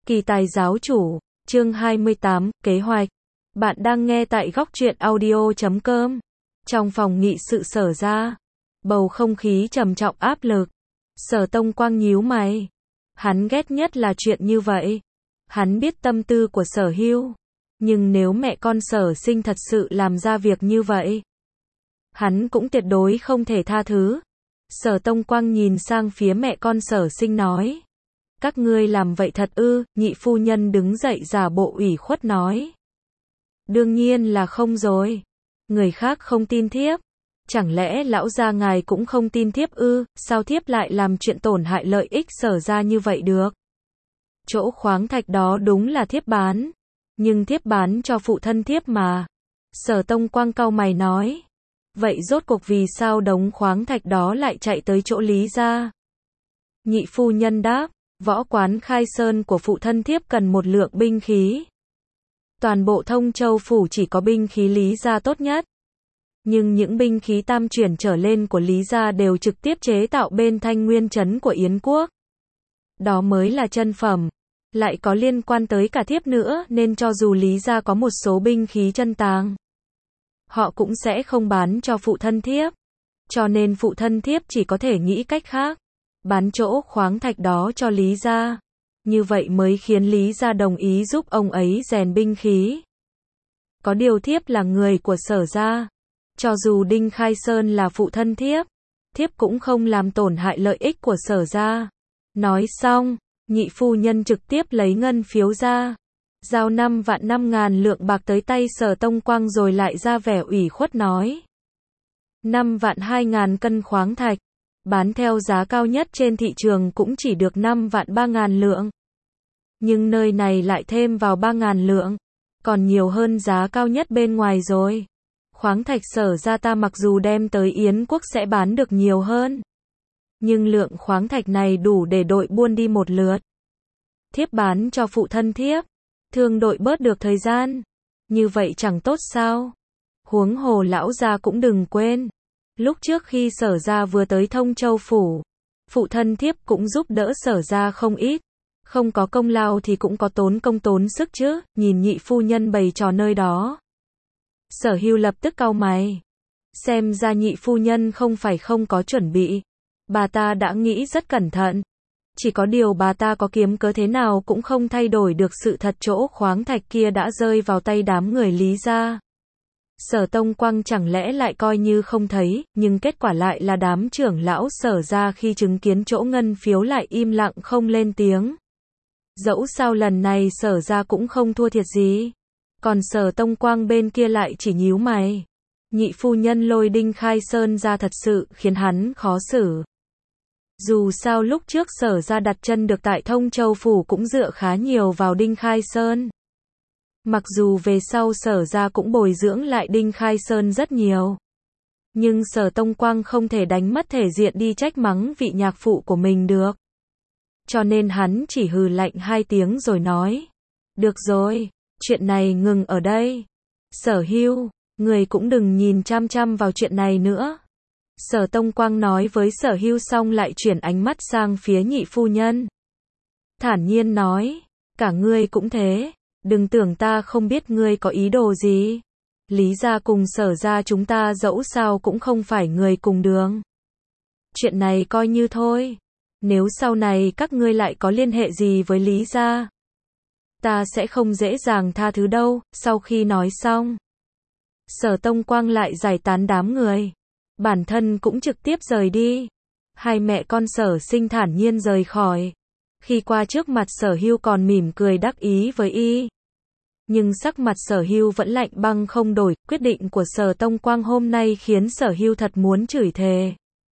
Kỳ tài giáo chủ, chương 28, kế hoạch. Bạn đang nghe tại góc truyện audio.com. Trong phòng nghị sự Sở ra, bầu không khí trầm trọng áp lực. Sở Tông Quang nhíu mày. Hắn ghét nhất là chuyện như vậy. Hắn biết tâm tư của Sở Hưu. Nhưng nếu mẹ con Sở Sinh thật sự làm ra việc như vậy, hắn cũng tuyệt đối không thể tha thứ. Sở Tông Quang nhìn sang phía mẹ con Sở Sinh nói. Các ngươi làm vậy thật ư? Nhị phu nhân đứng dậy giả bộ ủy khuất nói. Đương nhiên là không rồi. Người khác không tin thiếp. Chẳng lẽ lão gia ngài cũng không tin thiếp ư? Sao thiếp lại làm chuyện tổn hại lợi ích Sở ra như vậy được? Chỗ khoáng thạch đó đúng là thiếp bán. Nhưng thiếp bán cho phụ thân thiếp mà. Sở Tông Quang cau mày nói. Vậy rốt cuộc vì sao đống khoáng thạch đó lại chạy tới chỗ Lý gia? Nhị phu nhân đáp. Võ quán Khai Sơn của phụ thân thiếp cần một lượng binh khí. Toàn bộ Thông Châu phủ chỉ có binh khí Lý gia tốt nhất. Nhưng những binh khí tam chuyển trở lên của Lý gia đều trực tiếp chế tạo bên Thanh Nguyên trấn của Yến quốc. Đó mới là chân phẩm. Lại có liên quan tới cả thiếp nữa, nên cho dù Lý gia có một số binh khí chân tàng, họ cũng sẽ không bán cho phụ thân thiếp. Cho nên phụ thân thiếp chỉ có thể nghĩ cách khác. Bán chỗ khoáng thạch đó cho Lý gia. Như vậy mới khiến Lý gia đồng ý giúp ông ấy rèn binh khí. Có điều thiếp là người của Sở gia. Cho dù Đinh Khai Sơn là phụ thân thiếp, thiếp cũng không làm tổn hại lợi ích của Sở gia. Nói xong, nhị phu nhân trực tiếp lấy ngân phiếu ra. Giao 5 vạn 5.000 lượng bạc tới tay Sở Tông Quang rồi lại ra vẻ ủy khuất nói. 5 vạn 2.000 cân khoáng thạch. Bán theo giá cao nhất trên thị trường cũng chỉ được 5 vạn 3.000 lượng. Nhưng nơi này lại thêm vào 3.000 lượng. Còn nhiều hơn giá cao nhất bên ngoài rồi. Khoáng thạch Sở ra ta mặc dù đem tới Yến quốc sẽ bán được nhiều hơn. Nhưng lượng khoáng thạch này đủ để đội buôn đi một lượt. Thiếp bán cho phụ thân thiếp. Thương đội bớt được thời gian. Như vậy chẳng tốt sao? Huống hồ lão gia cũng đừng quên. Lúc trước khi Sở ra vừa tới Thông Châu phủ, phụ thân thiếp cũng giúp đỡ Sở ra không ít. Không có công lao thì cũng có tốn công tốn sức chứ, nhìn nhị phu nhân bày trò nơi đó. Sở Hưu lập tức cau mày. Xem ra nhị phu nhân không phải không có chuẩn bị. Bà ta đã nghĩ rất cẩn thận. Chỉ có điều bà ta có kiếm cớ thế nào cũng không thay đổi được sự thật chỗ khoáng thạch kia đã rơi vào tay đám người Lý gia. Sở Tông Quang chẳng lẽ lại coi như không thấy, nhưng kết quả lại là đám trưởng lão Sở ra khi chứng kiến chỗ ngân phiếu lại im lặng không lên tiếng. Dẫu sao lần này Sở ra cũng không thua thiệt gì. Còn Sở Tông Quang bên kia lại chỉ nhíu mày. Nhị phu nhân lôi Đinh Khai Sơn ra thật sự khiến hắn khó xử. Dù sao lúc trước Sở ra đặt chân được tại Thông Châu phủ cũng dựa khá nhiều vào Đinh Khai Sơn. Mặc dù về sau Sở ra cũng bồi dưỡng lại Đinh Khai Sơn rất nhiều. Nhưng Sở Tông Quang không thể đánh mất thể diện đi trách mắng vị nhạc phụ của mình được. Cho nên hắn chỉ hừ lạnh 2 tiếng rồi nói. Được rồi, chuyện này ngừng ở đây. Sở Hưu, người cũng đừng nhìn chăm chăm vào chuyện này nữa. Sở Tông Quang nói với Sở Hưu xong lại chuyển ánh mắt sang phía nhị phu nhân. Thản nhiên nói, cả ngươi cũng thế. Đừng tưởng ta không biết ngươi có ý đồ gì. Lý gia cùng Sở ra chúng ta dẫu sao cũng không phải người cùng đường. Chuyện này coi như thôi. Nếu sau này các ngươi lại có liên hệ gì với Lý gia, ta sẽ không dễ dàng tha thứ đâu. Sau khi nói xong, Sở Tông Quang lại giải tán đám người. Bản thân cũng trực tiếp rời đi. Hai mẹ con Sở Sinh thản nhiên rời khỏi. Khi qua trước mặt Sở Hưu còn mỉm cười đắc ý với y. Nhưng sắc mặt Sở Hưu vẫn lạnh băng không đổi. Quyết định của Sở Tông Quang hôm nay khiến Sở Hưu thật muốn chửi thề.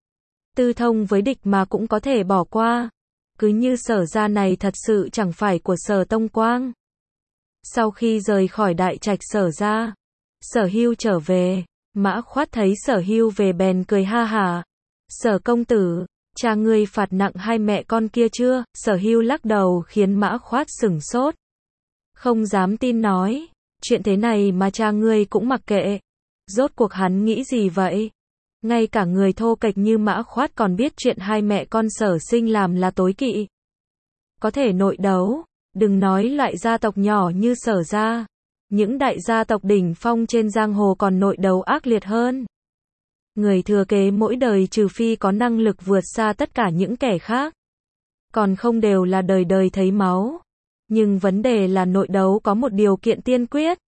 Tư thông với địch mà cũng có thể bỏ qua. Cứ như Sở gia này thật sự chẳng phải của Sở Tông Quang. Sau khi rời khỏi đại trạch Sở gia, Sở Hưu trở về. Mã Khoát thấy Sở Hưu về bèn cười ha hả. Sở công tử, cha ngươi phạt nặng hai mẹ con kia chưa? Sở Hưu lắc đầu khiến Mã Khoát sửng sốt. Không dám tin nói, chuyện thế này mà cha ngươi cũng mặc kệ. Rốt cuộc hắn nghĩ gì vậy? Ngay cả người thô kệch như Mã Khoát còn biết chuyện hai mẹ con Sở Sinh làm là tối kỵ. Có thể nội đấu, Đừng nói loại gia tộc nhỏ như Sở gia, những đại gia tộc đỉnh phong trên giang hồ còn nội đấu ác liệt hơn. Người thừa kế mỗi đời trừ phi có năng lực vượt xa tất cả những kẻ khác, còn không đều là đời đời thấy máu. Nhưng vấn đề là nội đấu có một điều kiện tiên quyết.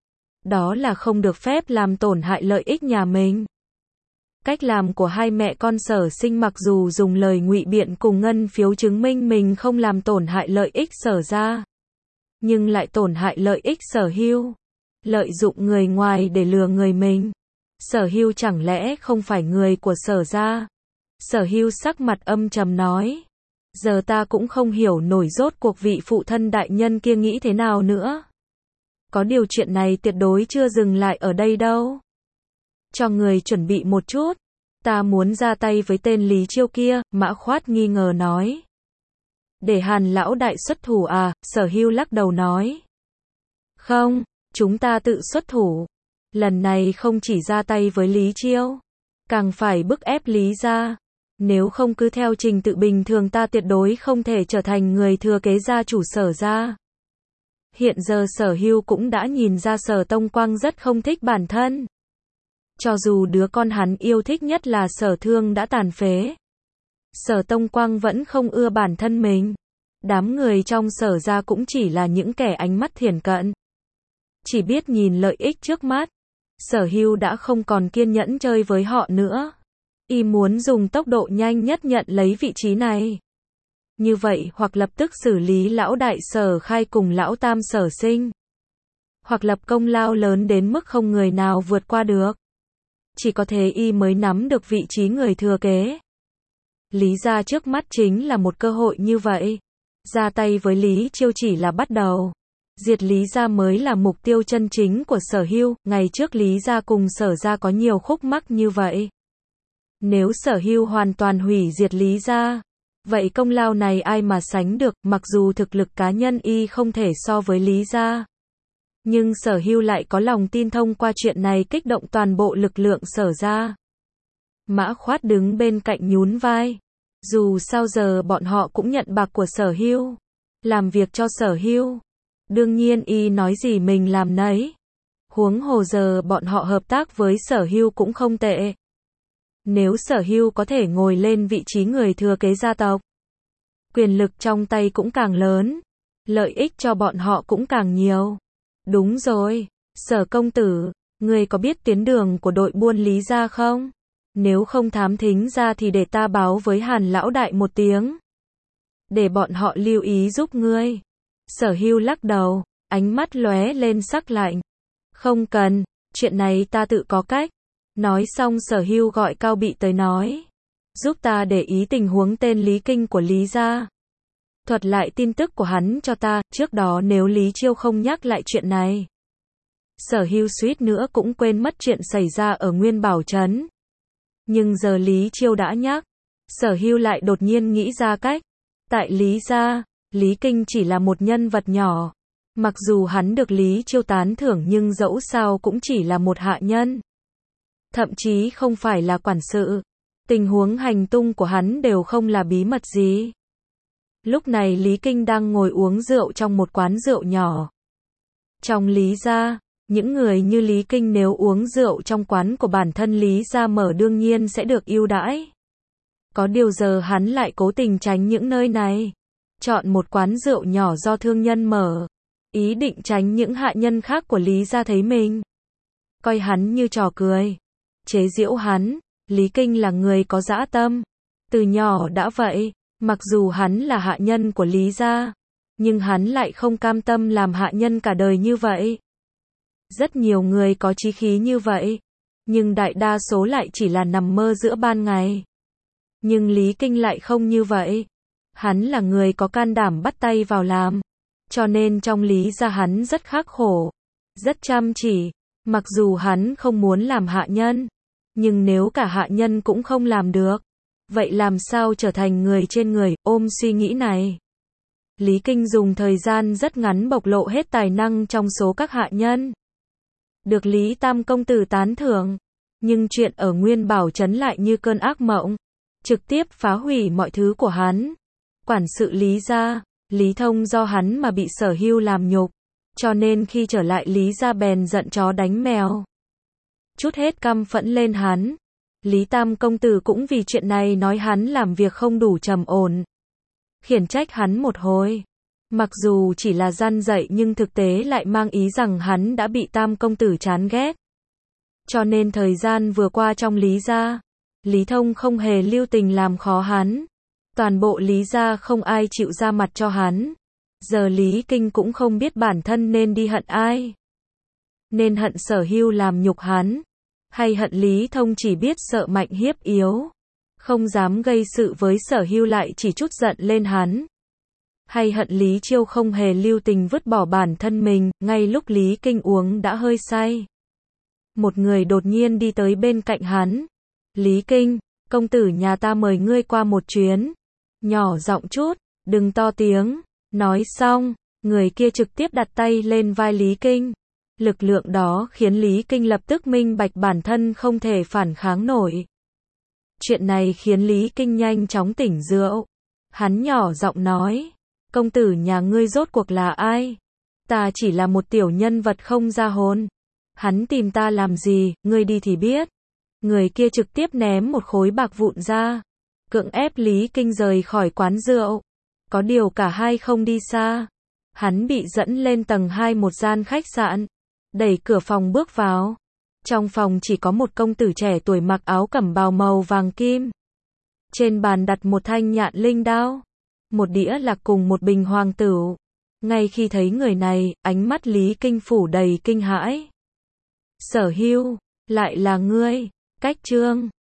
Đó là không được phép làm tổn hại lợi ích nhà mình. Cách làm của hai mẹ con Sở Sinh mặc dù dùng lời ngụy biện cùng ngân phiếu chứng minh mình không làm tổn hại lợi ích Sở gia, nhưng lại tổn hại lợi ích Sở Hưu. Lợi dụng người ngoài để lừa người mình. Sở Hưu chẳng lẽ không phải người của Sở gia? Sở Hưu sắc mặt âm trầm nói. Giờ ta cũng không hiểu nổi rốt cuộc vị phụ thân đại nhân kia nghĩ thế nào nữa. Có điều chuyện này tuyệt đối chưa dừng lại ở đây đâu. Cho người chuẩn bị một chút. Ta muốn ra tay với tên Lý Chiêu kia, Mã Khoát nghi ngờ nói. Để Hàn lão đại xuất thủ à? Sở Hưu lắc đầu nói. Không, chúng ta tự xuất thủ. Lần này không chỉ ra tay với Lý Chiêu, càng phải bức ép Lý gia. Nếu không cứ theo trình tự bình thường ta tuyệt đối không thể trở thành người thừa kế gia chủ Sở gia. Hiện giờ Sở Hưu cũng đã nhìn ra Sở Tông Quang rất không thích bản thân. Cho dù đứa con hắn yêu thích nhất là Sở Thương đã tàn phế, Sở Tông Quang vẫn không ưa bản thân mình. Đám người trong Sở gia cũng chỉ là những kẻ ánh mắt thiển cận, chỉ biết nhìn lợi ích trước mắt. Sở Hưu đã không còn kiên nhẫn chơi với họ nữa. Y muốn dùng tốc độ nhanh nhất nhận lấy vị trí này. Như vậy hoặc lập tức xử lý lão đại Sở Khai cùng lão tam Sở Sinh, hoặc lập công lao lớn đến mức không người nào vượt qua được. Chỉ có thế y mới nắm được vị trí người thừa kế. Lý gia trước mắt chính là một cơ hội như vậy. Ra tay với Lý Chiêu chỉ là bắt đầu. Diệt Lý gia mới là mục tiêu chân chính của Sở Hưu. Ngày trước Lý gia cùng Sở gia có nhiều khúc mắc như vậy. Nếu Sở Hưu hoàn toàn hủy diệt Lý gia, vậy công lao này ai mà sánh được, mặc dù thực lực cá nhân y không thể so với Lý gia. Nhưng Sở Hưu lại có lòng tin thông qua chuyện này kích động toàn bộ lực lượng Sở gia. Mã Khoát đứng bên cạnh nhún vai. Dù sao giờ bọn họ cũng nhận bạc của Sở Hưu, làm việc cho Sở Hưu. Đương nhiên y nói gì mình làm nấy. Huống hồ giờ bọn họ hợp tác với Sở Hưu cũng không tệ. Nếu Sở Hưu có thể ngồi lên vị trí người thừa kế gia tộc, quyền lực trong tay cũng càng lớn, lợi ích cho bọn họ cũng càng nhiều. Đúng rồi, Sở công tử, ngươi có biết tuyến đường của đội buôn Lý gia không? Nếu không thám thính ra thì để ta báo với Hàn lão đại một tiếng, để bọn họ lưu ý giúp ngươi. Sở Hưu lắc đầu, ánh mắt lóe lên sắc lạnh. Không cần, chuyện này ta tự có cách. Nói xong Sở Hưu gọi Cao Bị tới nói. Giúp ta để ý tình huống tên Lý Kinh của Lý gia. Thuật lại tin tức của hắn cho ta, trước đó nếu Lý Chiêu không nhắc lại chuyện này. Sở Hưu suýt nữa cũng quên mất chuyện xảy ra ở Nguyên Bảo Trấn. Nhưng giờ Lý Chiêu đã nhắc, Sở Hưu lại đột nhiên nghĩ ra cách. Tại Lý gia, Lý Kinh chỉ là một nhân vật nhỏ. Mặc dù hắn được Lý Chiêu tán thưởng nhưng dẫu sao cũng chỉ là một hạ nhân. Thậm chí không phải là quản sự. Tình huống hành tung của hắn đều không là bí mật gì. Lúc này Lý Kinh đang ngồi uống rượu trong một quán rượu nhỏ. Trong Lý gia, những người như Lý Kinh nếu uống rượu trong quán của bản thân Lý gia mở đương nhiên sẽ được ưu đãi. Có điều giờ hắn lại cố tình tránh những nơi này. Chọn một quán rượu nhỏ do thương nhân mở. Ý định tránh những hạ nhân khác của Lý gia thấy mình. Coi hắn như trò cười. Chế giễu hắn. Lý Kinh là người có dã tâm. Từ nhỏ đã vậy. Mặc dù hắn là hạ nhân của Lý gia, nhưng hắn lại không cam tâm làm hạ nhân cả đời như vậy. Rất nhiều người có chí khí như vậy, nhưng đại đa số lại chỉ là nằm mơ giữa ban ngày. Nhưng Lý Kinh lại không như vậy. Hắn là người có can đảm bắt tay vào làm. Cho nên trong Lý gia hắn rất khắc khổ, rất chăm chỉ. Mặc dù hắn không muốn làm hạ nhân, nhưng nếu cả hạ nhân cũng không làm được, vậy làm sao trở thành người trên người? Ôm suy nghĩ này, Lý Kinh dùng thời gian rất ngắn bộc lộ hết tài năng trong số các hạ nhân. Được Lý Tam công tử tán thưởng, nhưng chuyện ở Nguyên Bảo Trấn lại như cơn ác mộng, trực tiếp phá hủy mọi thứ của hắn. Quản sự Lý gia, Lý Thông do hắn mà bị Sở Hưu làm nhục, cho nên khi trở lại Lý gia bèn giận chó đánh mèo. Chút hết căm phẫn lên hắn. Lý Tam công tử cũng vì chuyện này nói hắn làm việc không đủ trầm ổn, khiển trách hắn một hồi. Mặc dù chỉ là gian dạy nhưng thực tế lại mang ý rằng hắn đã bị Tam công tử chán ghét. Cho nên thời gian vừa qua trong Lý gia, Lý Thông không hề lưu tình làm khó hắn. Toàn bộ Lý gia không ai chịu ra mặt cho hắn. Giờ Lý Kinh cũng không biết bản thân nên đi hận ai. Nên hận Sở Hưu làm nhục hắn, hay hận Lý Thông chỉ biết sợ mạnh hiếp yếu, không dám gây sự với Sở Hưu lại chỉ chút giận lên hắn. Hay hận Lý Chiêu không hề lưu tình vứt bỏ bản thân mình, ngay lúc Lý Kinh uống đã hơi say. Một người đột nhiên đi tới bên cạnh hắn. Lý Kinh, công tử nhà ta mời ngươi qua một chuyến. Nhỏ giọng chút, đừng to tiếng. Nói xong, người kia trực tiếp đặt tay lên vai Lý Kinh. Lực lượng đó khiến Lý Kinh lập tức minh bạch bản thân không thể phản kháng nổi. Chuyện này khiến Lý Kinh nhanh chóng tỉnh rượu. Hắn nhỏ giọng nói, công tử nhà ngươi rốt cuộc là ai? Ta chỉ là một tiểu nhân vật không ra hồn. Hắn tìm ta làm gì, ngươi đi thì biết. Người kia trực tiếp ném một khối bạc vụn ra, cưỡng ép Lý Kinh rời khỏi quán rượu. Có điều cả hai không đi xa. Hắn bị dẫn lên tầng 2 một gian khách sạn, đẩy cửa phòng bước vào. Trong phòng chỉ có một công tử trẻ tuổi mặc áo cẩm bào màu vàng kim. Trên bàn đặt một thanh nhạn linh đao, một đĩa lạc cùng một bình hoàng tửu. Ngay khi thấy người này, ánh mắt Lý Kinh phủ đầy kinh hãi. Sở Hưu, lại là ngươi. Cách chương